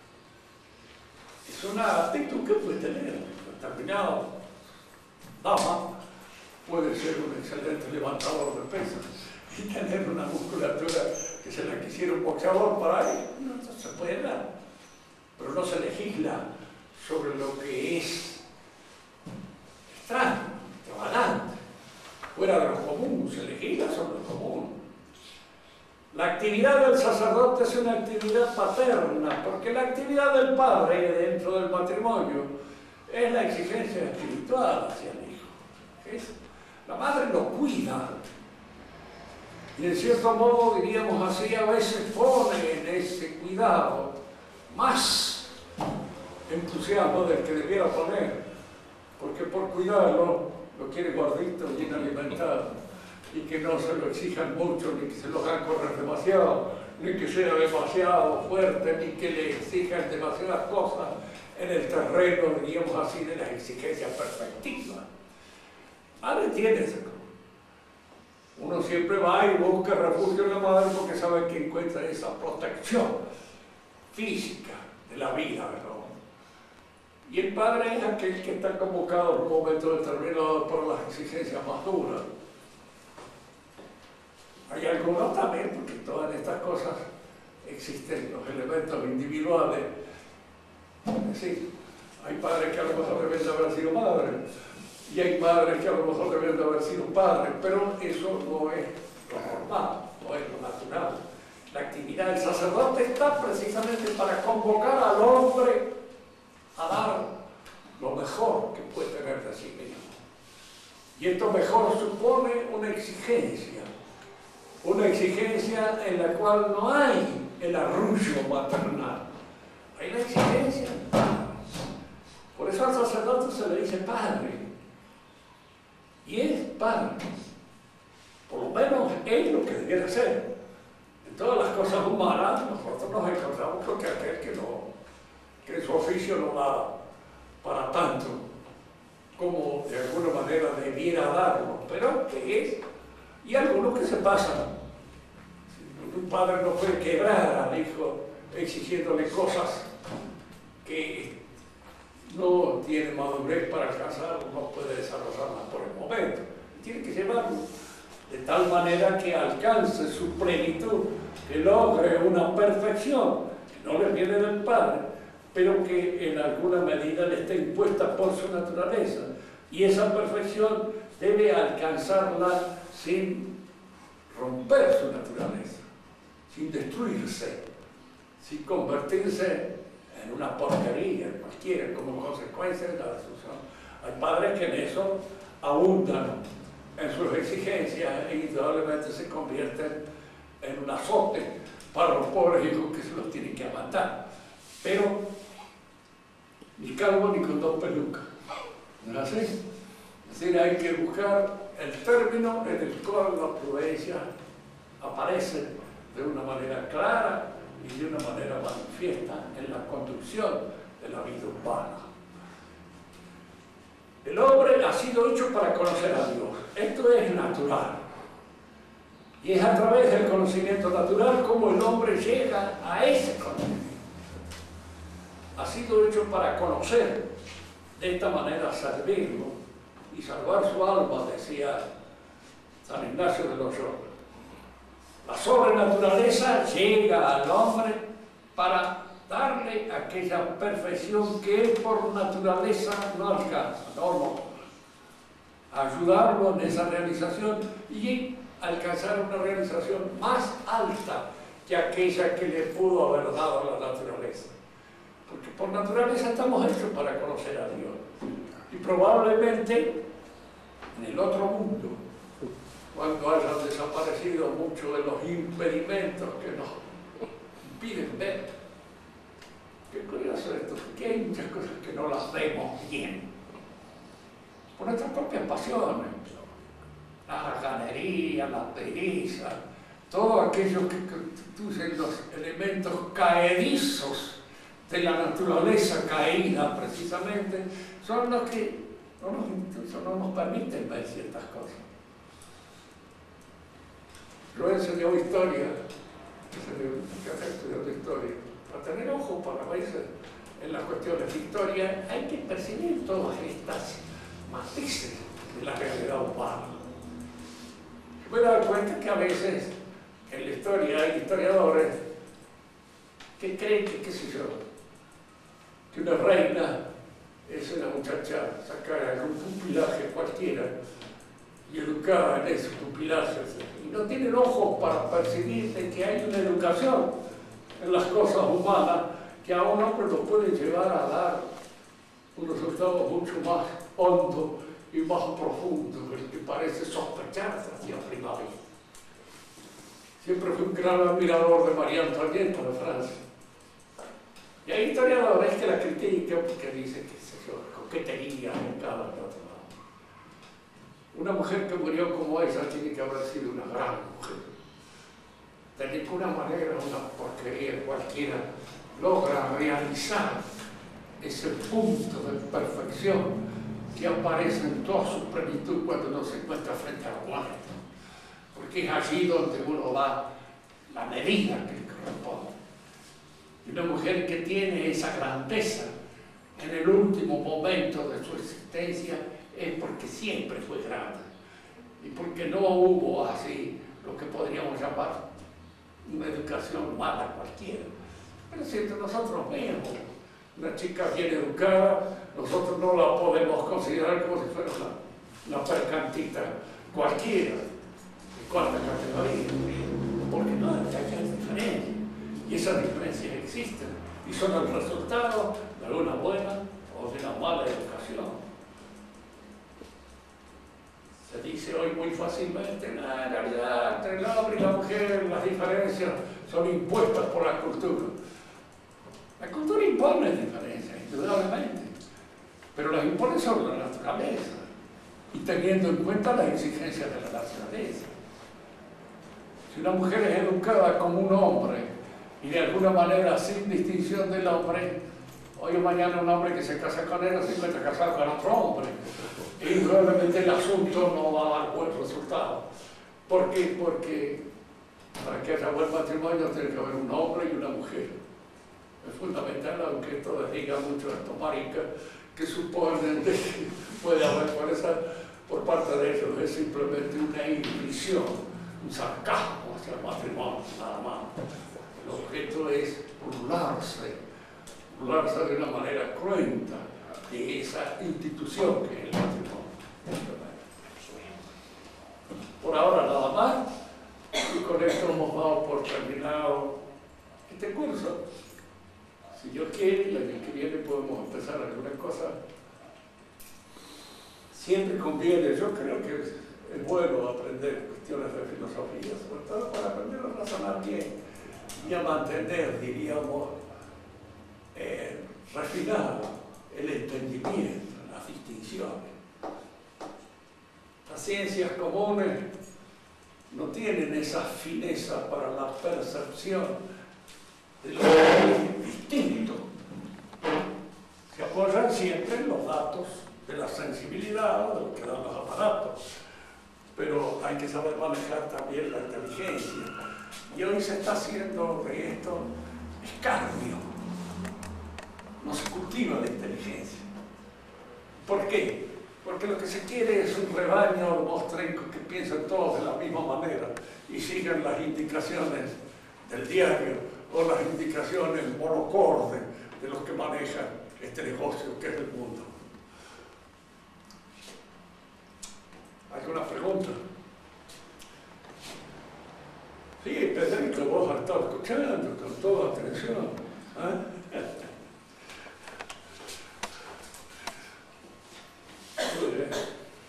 Es una actitud que puede tener determinado dama, puede ser un excelente levantador de pesas y tener una musculatura que se la quisiera un boxeador para él. No, eso se puede dar, pero no se legisla sobre lo que es extraño, extravagante, fuera de lo común, se legisla sobre lo común. La actividad del sacerdote es una actividad paterna, porque la actividad del padre dentro del matrimonio es la exigencia espiritual hacia el hijo. ¿Sí? La madre lo cuida y en cierto modo, diríamos así, a veces pone en ese cuidado más entusiasmo del que debiera poner, porque por cuidarlo lo quiere gordito, bien alimentado, y que no se lo exijan mucho, ni que se lo hagan correr demasiado, ni que sea demasiado fuerte, ni que le exijan demasiadas cosas en el terreno, diríamos así, de las exigencias perfectivas. Madre tiene esa cosa. Uno siempre va y busca refugio en la madre porque sabe que encuentra esa protección física de la vida, ¿verdad? Y el padre es aquel que está convocado en un momento determinado por las exigencias más duras. Hay algunos también, porque en todas estas cosas existen los elementos individuales. Es decir, hay padres que a lo mejor deben de haber sido madres, y hay madres que a lo mejor deben de haber sido padres, pero eso no es lo normal, no es lo natural. La actividad del sacerdote está precisamente para convocar al hombre a dar lo mejor que puede tener de sí mismo. Y esto mejor supone una exigencia en la cual no hay el arrullo maternal, hay la exigencia del padre. Por eso al sacerdote se le dice padre, y es padre, por lo menos es lo que debiera ser. En todas las cosas humanas nosotros nos encontramos con que aquel que su oficio no da para tanto como de alguna manera debiera darlo, pero que es, y algunos que se pasan. Un padre no puede quebrar al hijo exigiéndole cosas que no tiene madurez para alcanzar, no puede desarrollarlas por el momento. Tiene que llevarlo de tal manera que alcance su plenitud, que logre una perfección que no le viene del padre, pero que en alguna medida le está impuesta por su naturaleza. Y esa perfección debe alcanzarla sin romper su naturaleza, sin destruirse, sin convertirse en una porquería cualquiera como consecuencia de la destrucción. Hay padres que en eso abundan en sus exigencias e indudablemente se convierten en un azote para los pobres hijos que se los tienen que aguantar. Pero ni calvo ni con dos pelucas, ¿no es así? Es decir, hay que buscar el término en el cual la prudencia aparece de una manera clara y de una manera manifiesta en la conducción de la vida humana. El hombre ha sido hecho para conocer a Dios. Esto es natural. Y es a través del conocimiento natural como el hombre llega a ese conocimiento. Ha sido hecho para conocer, de esta manera servirlo y salvar su alma, decía San Ignacio de Loyola. La sobrenaturaleza llega al hombre para darle aquella perfección que él por naturaleza no alcanza, no. Ayudarlo en esa realización y alcanzar una realización más alta que aquella que le pudo haber dado la naturaleza. Porque por naturaleza estamos hechos para conocer a Dios. Y probablemente en el otro mundo, cuando hayan desaparecido muchos de los impedimentos que nos impiden ver. Qué curioso esto, porque hay muchas cosas que no las vemos bien. Por nuestras propias pasiones, la jarganería, la pereza, todo aquello que constituyen los elementos caedizos de la naturaleza caída, precisamente, son los que no nos permiten ver ciertas cosas. Yo he enseñado historia, que hace estudiando historia, para tener ojo para veces en las cuestiones de historia hay que percibir todas estas matices de la realidad humana. Me he dado cuenta que a veces en la historia hay historiadores que creen que, qué sé yo, que una reina es una muchacha sacada de un pupilaje cualquiera y educada en esos pupilajes, y no tienen ojos para percibir de que hay una educación en las cosas humanas que a un hombre lo puede llevar a dar un resultado mucho más hondo y más profundo del que parece sospecharse hacia prima vista. Siempre fui un gran admirador de María Antonieta de Francia. Y hay historiadores que la critican porque dicen que es coquetería en cada otro lado. Una mujer que murió como esa tiene que haber sido una gran mujer. De ninguna manera una porquería cualquiera logra realizar ese punto de perfección que aparece en toda su plenitud cuando uno se encuentra frente a la muerte. Porque es allí donde uno da la medida que le corresponde. Y una mujer que tiene esa grandeza en el último momento de su existencia es porque siempre fue grande y porque no hubo así lo que podríamos llamar una educación mala cualquiera. Pero si entre nosotros mismos, una chica bien educada, nosotros no la podemos considerar como si fuera una percantita cualquiera, de cuarta categoría, porque no hay diferencia, y esas diferencias existen, y son el resultado de una buena o de una mala educación. Se dice hoy muy fácilmente, en realidad entre el hombre y la mujer las diferencias son impuestas por la cultura. La cultura impone diferencias, indudablemente, pero las impone sobre la naturaleza y teniendo en cuenta las exigencias de la naturaleza. Si una mujer es educada como un hombre y de alguna manera sin distinción del hombre, hoy o mañana un hombre que se casa con ella se encuentra casado con otro hombre y probablemente el asunto no va a dar buen resultado. ¿Por qué? Porque para que haya buen matrimonio tiene que haber un hombre y una mujer. Es fundamental, aunque esto desdiga mucho a estos maricas que suponen que puede haber por parte de ellos, es simplemente una inhibición, un sarcasmo hacia el matrimonio, nada más. El objeto es burlarse de una manera cruenta de esa institución que es el matrimonio. Por ahora nada más, y con esto hemos dado por terminado este curso. Si Dios quiere, el año que viene podemos empezar alguna cosa. Siempre conviene, yo creo que es bueno aprender cuestiones de filosofía, sobre todo para aprender a razonar bien y a mantener, diríamos, refinado el entendimiento, las distinciones. Las ciencias comunes no tienen esa fineza para la percepción de lo que es distinto. Se apoyan siempre en los datos de la sensibilidad, de lo que dan los aparatos, pero hay que saber manejar también la inteligencia. Y hoy se está haciendo de esto escarnio. No se cultiva la inteligencia. ¿Por qué? Porque lo que se quiere es un rebaño de mostrencos que piensan todos de la misma manera y sigan las indicaciones del diario o las indicaciones monocorde de los que manejan este negocio que es el mundo. ¿Alguna pregunta? Sí, Pedrito, vos has estado escuchando con toda atención. Muy bien.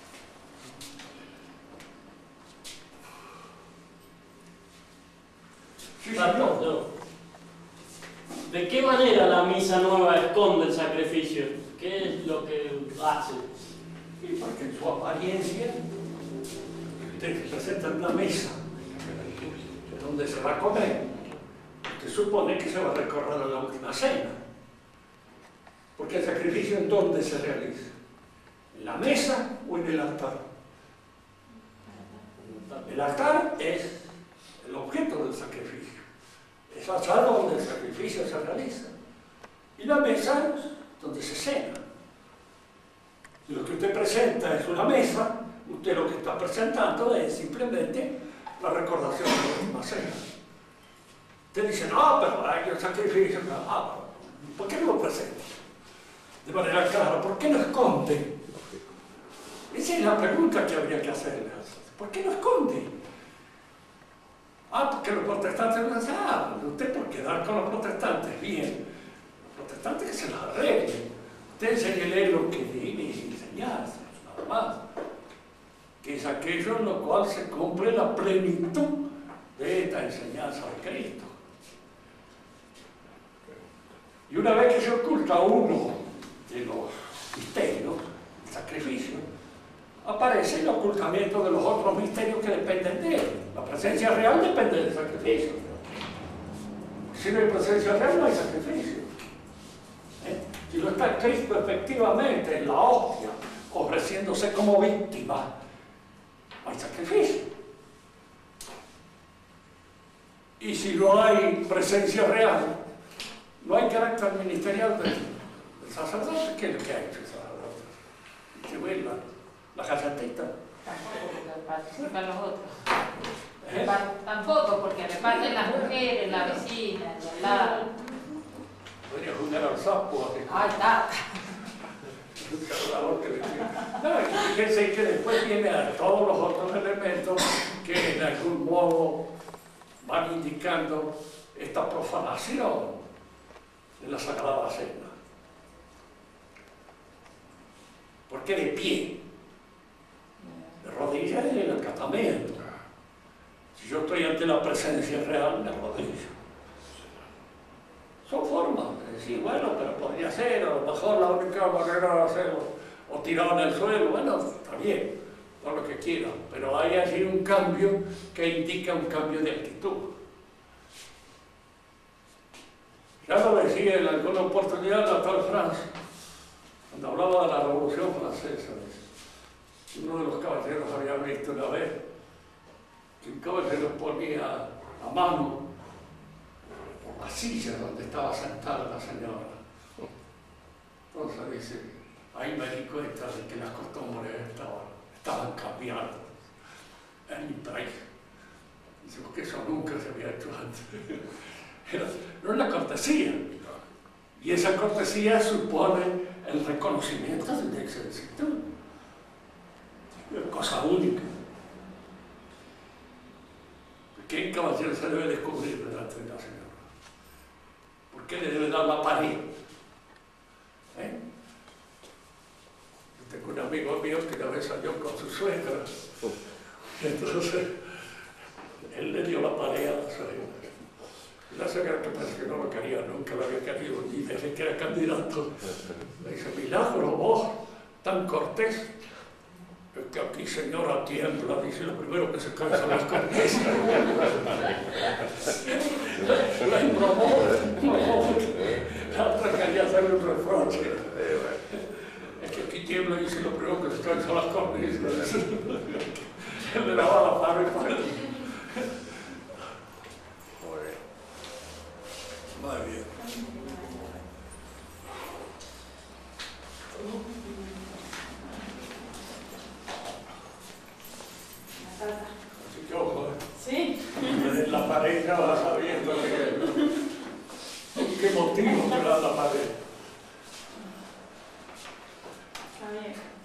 Sí, no. ¿De qué manera la misa nueva esconde el sacrificio? ¿Qué es lo que hace? Y porque en su apariencia te presentan una mesa donde se va a comer. Se supone que se va a recorrer a la última cena. Porque el sacrificio ¿en dónde se realiza? ¿En la mesa o en el altar? El altar es objeto del sacrificio. Es allá donde el sacrificio se realiza. Y la mesa donde se cena. Y lo que usted presenta es una mesa, usted lo que está presentando es simplemente la recordación de la última cena. Usted dice, no, pero hay el sacrificio. ¿Por qué no lo presenta? De manera clara, ¿por qué no esconde? Esa es la pregunta que habría que hacerle. ¿Por qué no esconde? Porque los protestantes no hacen nada. Usted por quedar con los protestantes, bien. Los protestantes que se las arreglen. Usted enséñele lo que debe enseñarse, nada más. Que es aquello en lo cual se cumple la plenitud de esta enseñanza de Cristo. Y una vez que se oculta uno de los misterios, el sacrificio, aparece el ocultamiento de los otros misterios que dependen de él. La presencia real depende del sacrificio. Si no hay presencia real, no hay sacrificio. Si no está Cristo efectivamente en la hostia, ofreciéndose como víctima, hay sacrificio. Y si no hay presencia real, no hay carácter ministerial del sacerdote. ¿Qué es lo que ha hecho el sacerdote? Se vuelva la galletita. Tampoco porque participan los otros. Tampoco porque reparten las mujeres, la vecina, el de al lado. Podría jugar al sapo. Ay, está. No, y fíjense que después vienen todos los otros elementos que de algún modo van indicando esta profanación de la Sagrada Cena. ¿Por qué de pie? De rodillas en el acatamiento. Si yo estoy ante la presencia real, me rodillo. Son formas de decir, bueno, pero podría ser, a lo mejor la única manera de hacerlo, o tirado en el suelo, bueno, está bien, todo lo que quieran, pero hay allí un cambio que indica un cambio de actitud. Ya lo decía en alguna oportunidad la tal Franz, cuando hablaba de la Revolución Francesa, uno de los caballeros había visto una vez que un caballero ponía a mano por la silla donde estaba sentada la señora. Entonces dice, ahí me di cuenta de que las costumbres estaban cambiando en mi país. Dice, porque eso nunca se había hecho antes. No es la cortesía. Y esa cortesía supone el reconocimiento de esa exactitud. Es cosa única. ¿Qué caballero se debe descubrir delante de la señora? ¿Por qué le debe dar la pared? Yo tengo un amigo mío que una vez salió con su suegra. Entonces, él le dio la pared a la suegra. La suegra que parece que no lo quería, nunca lo había querido, ni desde que era candidato. Le dice, milagro, vos, tan cortés. Es que aquí señora tiembla, dice lo primero que se cansa las cortesas. La impromó. La otra quería hacerle un reproche. Es que aquí tiembla, dice lo primero que se cansa las cortesas. Él le daba la mano y para. Muy bien. Así que ojo, Sí. desde la pared ya va sabiendo qué motivo te da la pared. Está bien.